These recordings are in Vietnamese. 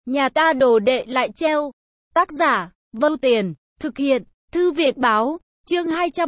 Nhà ta đồ đệ lại treo. Tác giả, Vâu Tiền, thực hiện, Thư Việt Báo, chương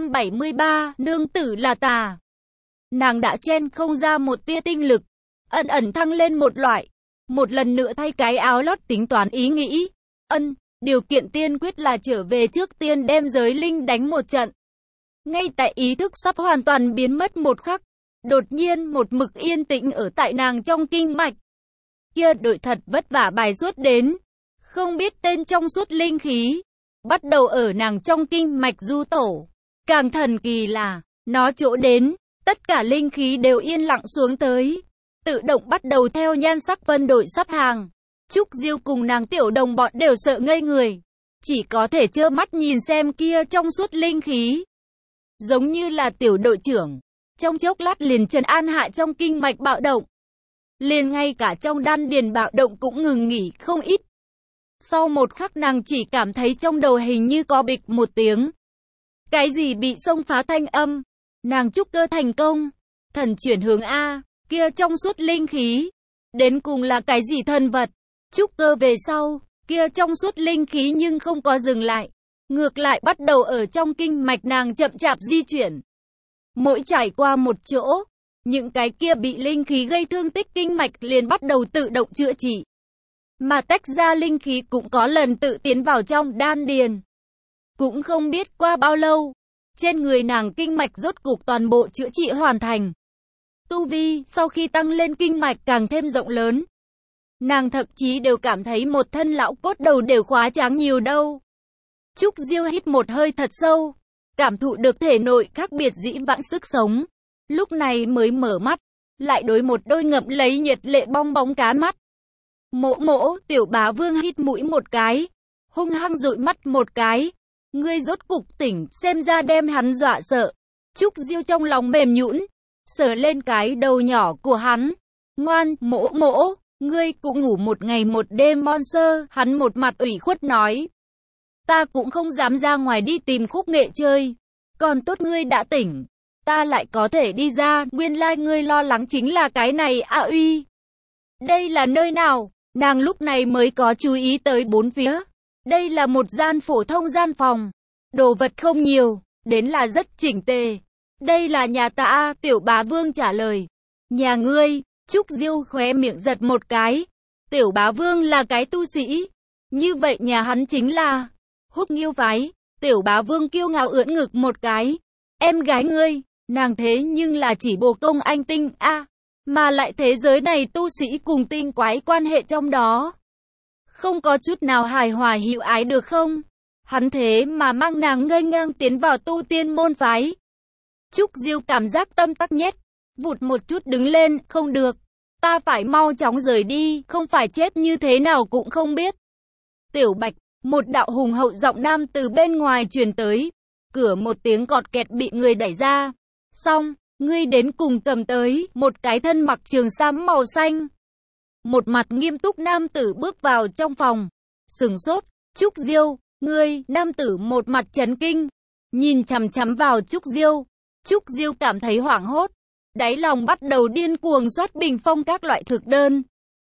273, nương tử là tà. Nàng đã chen không ra một tia tinh lực, ẩn ẩn thăng lên một loại. Một lần nữa thay cái áo lót tính toán ý nghĩ. Điều kiện tiên quyết là trở về trước tiên đem giới linh đánh một trận. Ngay tại ý thức sắp hoàn toàn biến mất một khắc, đột nhiên một mực yên tĩnh ở tại nàng trong kinh mạch. Kia đội thật vất vả bài xuất đến, không biết tên trong suốt linh khí, bắt đầu ở nàng trong kinh mạch du tổ. Càng thần kỳ là, nó chỗ đến, tất cả linh khí đều yên lặng xuống tới, tự động bắt đầu theo nhan sắc phân đội sắp hàng. Trúc Diêu cùng nàng tiểu đồng bọn đều sợ ngây người, chỉ có thể trơ mắt nhìn xem kia trong suốt linh khí. Giống như là tiểu đội trưởng, trong chốc lát liền trấn an hạ trong kinh mạch bạo động. Liền ngay cả trong đan điền bạo động cũng ngừng nghỉ không ít. Sau một khắc nàng chỉ cảm thấy trong đầu hình như có bịch một tiếng. Cái gì bị xông phá thanh âm? Nàng trúc cơ thành công. Thần chuyển hướng A, kia trong suốt linh khí. Đến cùng là cái gì thần vật? Trúc cơ về sau, kia trong suốt linh khí nhưng không có dừng lại. Ngược lại bắt đầu ở trong kinh mạch nàng chậm chạp di chuyển. Mỗi trải qua một chỗ, những cái kia bị linh khí gây thương tích kinh mạch liền bắt đầu tự động chữa trị. Mà tách ra linh khí cũng có lần tự tiến vào trong đan điền. Cũng không biết qua bao lâu, trên người nàng kinh mạch rốt cục toàn bộ chữa trị hoàn thành. Tu vi sau khi tăng lên kinh mạch càng thêm rộng lớn. Nàng thậm chí đều cảm thấy một thân lão cốt đầu đều khóa tráng nhiều đâu. Trúc Diêu hít một hơi thật sâu, cảm thụ được thể nội khác biệt dĩ vãng sức sống. Lúc này mới mở mắt, lại đối một đôi ngậm lấy nhiệt lệ bong bóng cá mắt. Mỗ, tiểu bá vương hít mũi một cái, hung hăng dụi mắt một cái. Ngươi rốt cục tỉnh, xem ra đem hắn dọa sợ. Trúc Diêu trong lòng mềm nhũn, sờ lên cái đầu nhỏ của hắn. Ngoan, mỗ, ngươi cũng ngủ một ngày một đêm monster. Hắn một mặt ủy khuất nói. Ta cũng không dám ra ngoài đi tìm khúc nghệ chơi. Còn tốt ngươi đã tỉnh, ta lại có thể đi ra. Nguyên lai ngươi lo lắng chính là cái này à uy. Đây là nơi nào? Nàng lúc này mới có chú ý tới bốn phía. Đây là một gian phổ thông gian phòng. Đồ vật không nhiều, đến là rất chỉnh tề. Đây là nhà ta, tiểu bá vương trả lời. Nhà ngươi? Trúc Diêu khóe miệng giật một cái. Tiểu bá vương là cái tu sĩ. Như vậy nhà hắn chính là Húc Nghiêu phái. Tiểu bá vương kiêu ngạo ưỡn ngực một cái. Em gái ngươi, nàng thế nhưng là chỉ bồ công anh tinh a, mà lại thế giới này tu sĩ cùng tinh quái quan hệ trong đó. Không có chút nào hài hòa hữu ái được không? Hắn thế mà mang nàng ngây ngang tiến vào tu tiên môn phái. Trúc Diêu cảm giác tâm tắc nhét, vụt một chút đứng lên, không được. Ta phải mau chóng rời đi, không phải chết như thế nào cũng không biết. Tiểu Bạch, một đạo hùng hậu giọng nam từ bên ngoài truyền tới. Cửa một tiếng cọt kẹt bị người đẩy ra. Xong, ngươi đến cùng cầm tới một cái thân mặc trường sam màu xanh. Một mặt nghiêm túc nam tử bước vào trong phòng. Sừng sốt, Trúc Diêu, ngươi, nam tử một mặt chấn kinh. Nhìn chằm chằm vào Trúc Diêu. Trúc Diêu cảm thấy hoảng hốt. Đáy lòng bắt đầu điên cuồng soát bình phong các loại thực đơn.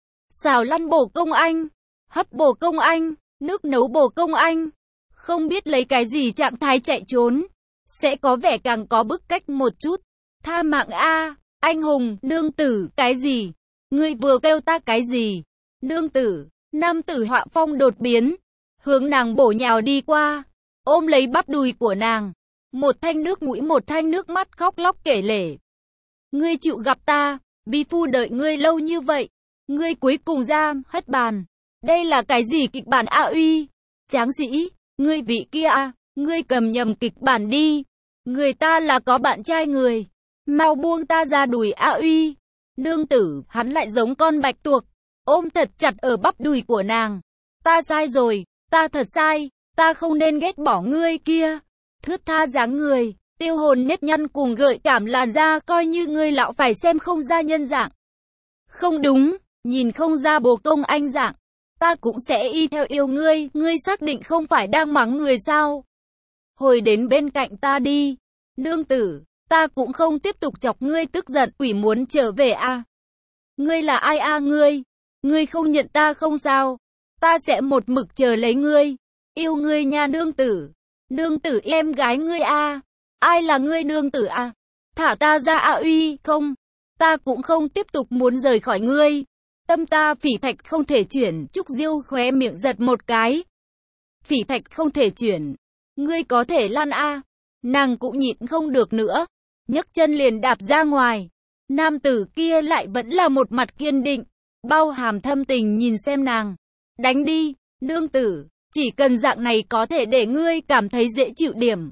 Xào lăn bổ công anh, hấp bổ công anh, nước nấu bổ công anh. Không biết lấy cái gì trạng thái chạy trốn, sẽ có vẻ càng có bức cách một chút. Tha mạng a, anh hùng, nương tử, cái gì? Ngươi vừa kêu ta cái gì? Nương tử, nam tử họa phong đột biến, hướng nàng bổ nhào đi qua, ôm lấy bắp đùi của nàng. Một thanh nước mũi một thanh nước mắt khóc lóc kể lể. Ngươi chịu gặp ta, vi phu đợi ngươi lâu như vậy, ngươi cuối cùng ra, hất bàn. Đây là cái gì kịch bản a uy? Tráng sĩ, ngươi vị kia à, ngươi cầm nhầm kịch bản đi. Người ta là có bạn trai người. Mau buông ta ra đùi a uy. Nương tử, hắn lại giống con bạch tuộc, ôm thật chặt ở bắp đùi của nàng. Ta sai rồi, ta thật sai, ta không nên ghét bỏ ngươi kia. Thướt tha dáng người, tiêu hồn nếp nhăn cùng gợi cảm làn da, coi như ngươi lão phải xem không ra nhân dạng. Không đúng, nhìn không ra bồ công anh dạng. Ta cũng sẽ y theo yêu ngươi, ngươi xác định không phải đang mắng người sao? Hồi đến bên cạnh ta đi. Nương tử, ta cũng không tiếp tục chọc ngươi tức giận, quỷ muốn trở về à? Ngươi là ai à ngươi? Ngươi không nhận ta không sao? ta sẽ một mực chờ lấy ngươi. Yêu ngươi nha nương tử. Nương tử em gái ngươi a. Ai là ngươi nương tử a? Thả ta ra a uy, không. Ta cũng không tiếp tục muốn rời khỏi ngươi. Tâm ta phỉ thạch không thể chuyển, Trúc Diêu khóe miệng giật một cái. Phỉ thạch không thể chuyển. Ngươi có thể lăn a. Nàng cũng nhịn không được nữa. Nhấc chân liền đạp ra ngoài. Nam tử kia lại vẫn là một mặt kiên định. Bao hàm thâm tình nhìn xem nàng. Đánh đi, nương tử. Chỉ cần dạng này có thể để ngươi cảm thấy dễ chịu điểm.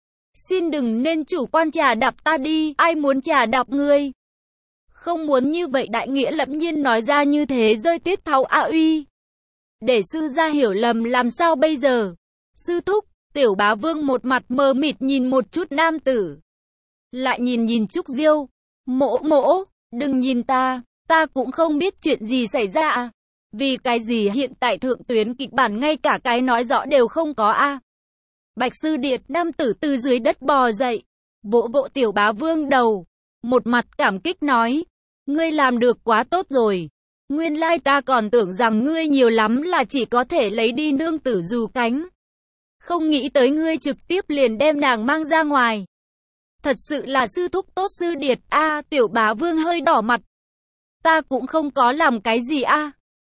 Xin đừng nên chủ quan trà đạp ta đi. Ai muốn trà đạp ngươi? Không muốn như vậy đại nghĩa lẫm nhiên nói ra như thế rơi tiết tháo a uy. Để sư gia hiểu lầm làm sao bây giờ? Sư thúc, Tiểu Bá Vương một mặt mờ mịt nhìn một chút nam tử. Lại nhìn Trúc Diêu. Mỗ, đừng nhìn ta cũng không biết chuyện gì xảy ra à. Vì cái gì hiện tại thượng tuyến kịch bản ngay cả cái nói rõ đều không có a. Bạch Sư Điệt, nam tử từ dưới đất bò dậy. Vỗ vỗ Tiểu Bá Vương đầu. Một mặt cảm kích nói. Ngươi làm được quá tốt rồi. Nguyên lai ta còn tưởng rằng ngươi nhiều lắm là chỉ có thể lấy đi nương tử dù cánh. Không nghĩ tới ngươi trực tiếp liền đem nàng mang ra ngoài. Thật sự là sư thúc tốt Sư Điệt a. Tiểu Bá Vương hơi đỏ mặt. Ta cũng không có làm cái gì a.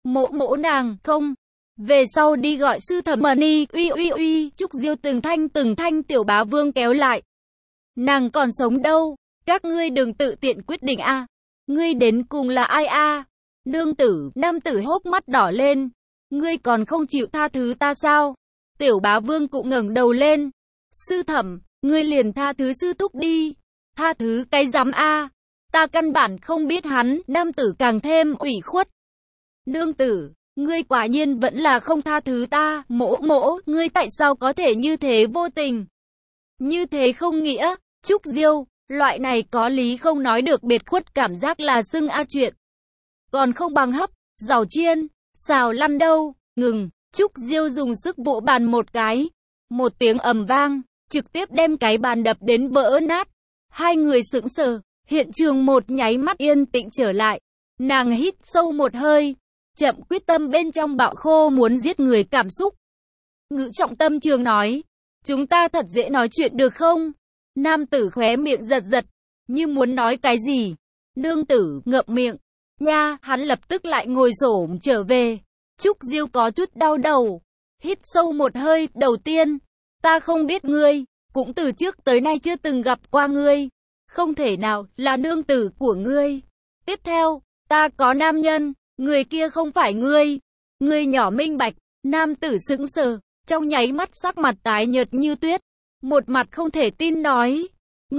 Mỗ nàng, không. Về sau đi gọi sư thẩm ni, uy. Trúc Diêu từng thanh Tiểu Bá Vương kéo lại. Nàng còn sống đâu. Các ngươi đừng tự tiện quyết định a. Ngươi đến cùng là ai a? Nương tử, nam tử hốc mắt đỏ lên. Ngươi còn không chịu tha thứ ta sao? Tiểu Bá Vương cũng ngẩng đầu lên. Sư thẩm, ngươi liền tha thứ sư thúc đi. Tha thứ cái rắm a. Ta căn bản không biết hắn. Nam tử càng thêm ủy khuất. Nương tử, ngươi quả nhiên vẫn là không tha thứ ta. Mỗ, ngươi tại sao có thể như thế vô tình? Như thế không nghĩa. Trúc Diêu, loại này có lý không nói được biệt khuất cảm giác là xưng a chuyện. Còn không bằng hấp, giàu chiên, xào lăn đâu. Ngừng. Trúc Diêu dùng sức vỗ bàn một cái. Một tiếng ầm vang, trực tiếp đem cái bàn đập đến vỡ nát. Hai người sững sờ, hiện trường một nháy mắt yên tĩnh trở lại. Nàng hít sâu một hơi, chậm quyết tâm bên trong bạo khô muốn giết người cảm xúc. Ngữ trọng tâm trường nói, chúng ta thật dễ nói chuyện được không? Nam tử khóe miệng giật, như muốn nói cái gì. Nương tử ngậm miệng, nha, hắn lập tức lại ngồi xổm trở về. Trúc Diêu có chút đau đầu, hít sâu một hơi, đầu tiên, ta không biết ngươi, cũng từ trước tới nay chưa từng gặp qua ngươi, không thể nào là nương tử của ngươi. Tiếp theo, ta có nam nhân, người kia không phải ngươi. Ngươi nhỏ minh bạch. Nam tử sững sờ, trong nháy mắt sắc mặt tái nhợt như tuyết, một mặt không thể tin nói,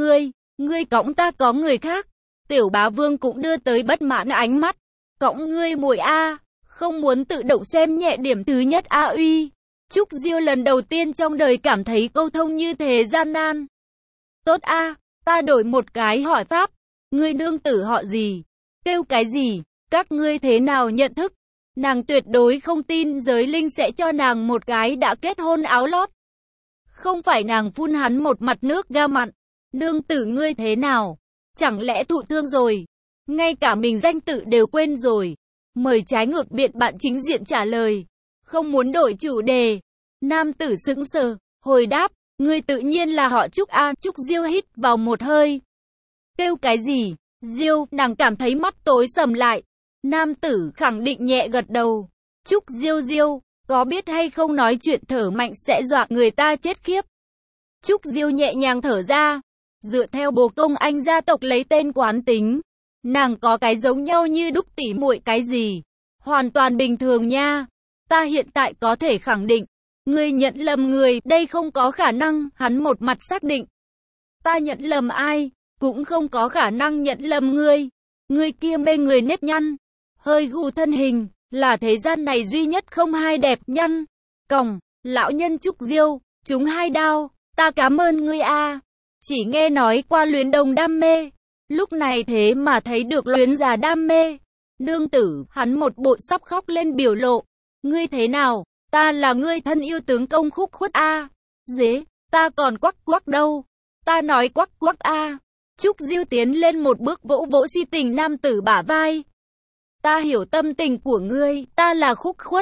ngươi cõng ta có người khác. Tiểu Bá Vương cũng đưa tới bất mãn ánh mắt, cõng ngươi muội a, không muốn tự động xem nhẹ điểm thứ nhất a uy. Trúc Diêu lần đầu tiên trong đời cảm thấy câu thông như thế gian nan. Tốt a, ta đổi một cái hỏi pháp, ngươi nương tử họ gì? Kêu cái gì? Các ngươi thế nào nhận thức? Nàng tuyệt đối không tin giới linh sẽ cho nàng một cái đã kết hôn áo lót. Không phải nàng phun hắn một mặt nước ga mặn. Nương tử ngươi thế nào? Chẳng lẽ thụ thương rồi? Ngay cả mình danh tự đều quên rồi. Mời trái ngược biện bạn chính diện trả lời. Không muốn đổi chủ đề. Nam tử sững sờ, hồi đáp, ngươi tự nhiên là họ Trúc a. Trúc Diêu hít vào một hơi. Kêu cái gì? Diêu, nàng cảm thấy mắt tối sầm lại. Nam tử khẳng định nhẹ gật đầu. Trúc Diêu, có biết hay không nói chuyện thở mạnh sẽ dọa người ta chết khiếp. Trúc Diêu nhẹ nhàng thở ra. Dựa theo bồ công anh gia tộc lấy tên quán tính, nàng có cái giống nhau như đúc tỉ muội cái gì. Hoàn toàn bình thường nha. Ta hiện tại có thể khẳng định, ngươi nhận lầm người, đây không có khả năng. Hắn một mặt xác định. Ta nhận lầm ai? Cũng không có khả năng nhận lầm ngươi. Ngươi kia mê người nếp nhăn, hơi gù thân hình, là thế gian này duy nhất không hai đẹp nhăn. Còng, lão nhân Trúc Diêu, trúng 2 đao, ta cảm ơn ngươi a. Chỉ nghe nói qua luyến đồng đam mê, lúc này thế mà thấy được luyến già đam mê. Nương tử, hắn một bộ sắp khóc lên biểu lộ. Ngươi thế nào? Ta là ngươi thân yêu tướng công khúc khuất a. Dế, ta còn quắc đâu. Ta nói quắc a. Trúc Diêu tiến lên một bước vỗ vỗ si tình nam tử bả vai. Ta hiểu tâm tình của ngươi, ta là khúc khuất.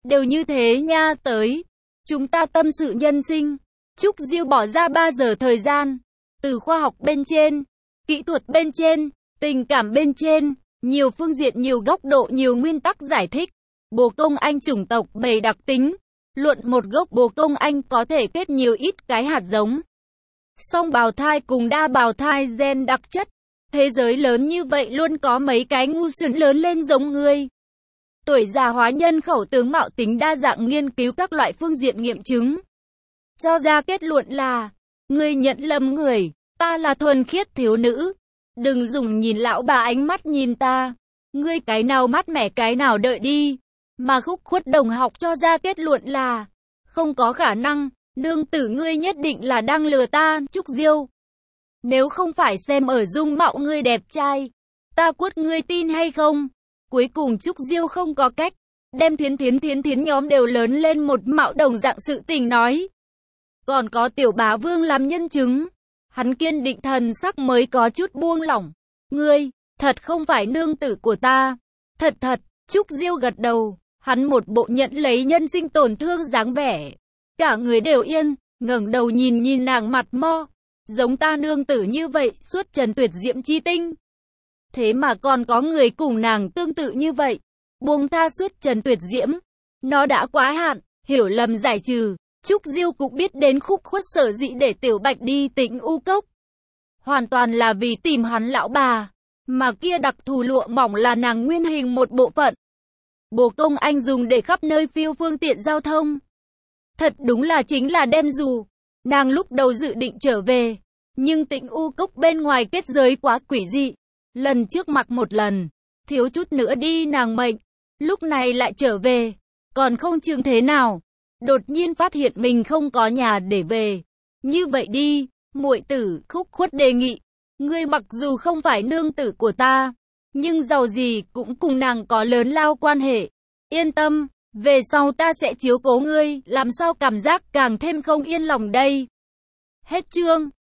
đều như thế nha. Tới, chúng ta tâm sự nhân sinh. Trúc Diêu bỏ ra 3 giờ thời gian, từ khoa học bên trên, kỹ thuật bên trên, tình cảm bên trên, nhiều phương diện, nhiều góc độ, nhiều nguyên tắc giải thích. Bồ công anh chủng tộc bầy đặc tính. Luận một gốc bồ công anh có thể kết nhiều ít cái hạt giống. Song bào thai cùng đa bào thai gen đặc chất. Thế giới lớn như vậy luôn có mấy cái ngu xuẩn lớn lên giống ngươi. Tuổi già hóa nhân khẩu tướng mạo tính đa dạng, nghiên cứu các loại phương diện nghiệm chứng. Cho ra kết luận là, ngươi nhận lầm người, ta là thuần khiết thiếu nữ. Đừng dùng nhìn lão bà ánh mắt nhìn ta. Ngươi cái nào mát mẻ cái nào đợi đi. Mà Khúc Khuất đồng học cho ra kết luận là, không có khả năng, nương tử ngươi nhất định là đang lừa ta, Trúc Diêu. Nếu không phải xem ở dung mạo ngươi đẹp trai, ta quất ngươi tin hay không? Cuối cùng Trúc Diêu không có cách, đem thiến nhóm đều lớn lên một mạo đồng dạng sự tình nói. Còn có Tiểu Bá Vương làm nhân chứng. Hắn kiên định thần sắc mới có chút buông lỏng. Ngươi, thật không phải nương tử của ta. Thật, Trúc Diêu gật đầu. Hắn một bộ nhận lấy nhân sinh tổn thương dáng vẻ. Cả người đều yên, ngẩng đầu nhìn nàng mặt mo. Giống ta nương tử như vậy, suốt trần tuyệt diễm chi tinh. Thế mà còn có người cùng nàng tương tự như vậy. Buông tha suốt trần tuyệt diễm. Nó đã quá hạn, hiểu lầm giải trừ. Trúc Diêu cũng biết đến Khúc Khuất sở dĩ để Tiểu Bạch đi Tĩnh U Cốc. Hoàn toàn là vì tìm hắn lão bà. Mà kia đặc thù lụa mỏng là nàng nguyên hình một bộ phận. Bồ công anh dùng để khắp nơi phiêu phương tiện giao thông. Thật đúng là chính là đem dù. Nàng lúc đầu dự định trở về. Nhưng Tĩnh U Cốc bên ngoài kết giới quá quỷ dị. Lần trước mặc một lần. Thiếu chút nữa đi nàng mệnh. Lúc này lại trở về. Còn không chừng thế nào. Đột nhiên phát hiện mình không có nhà để về. Như vậy đi. Muội tử, Khúc Khuất đề nghị. Ngươi mặc dù không phải nương tử của ta. Nhưng giàu gì cũng cùng nàng có lớn lao quan hệ. Yên tâm, về sau ta sẽ chiếu cố ngươi, làm sao cảm giác càng thêm không yên lòng đây. Hết chương.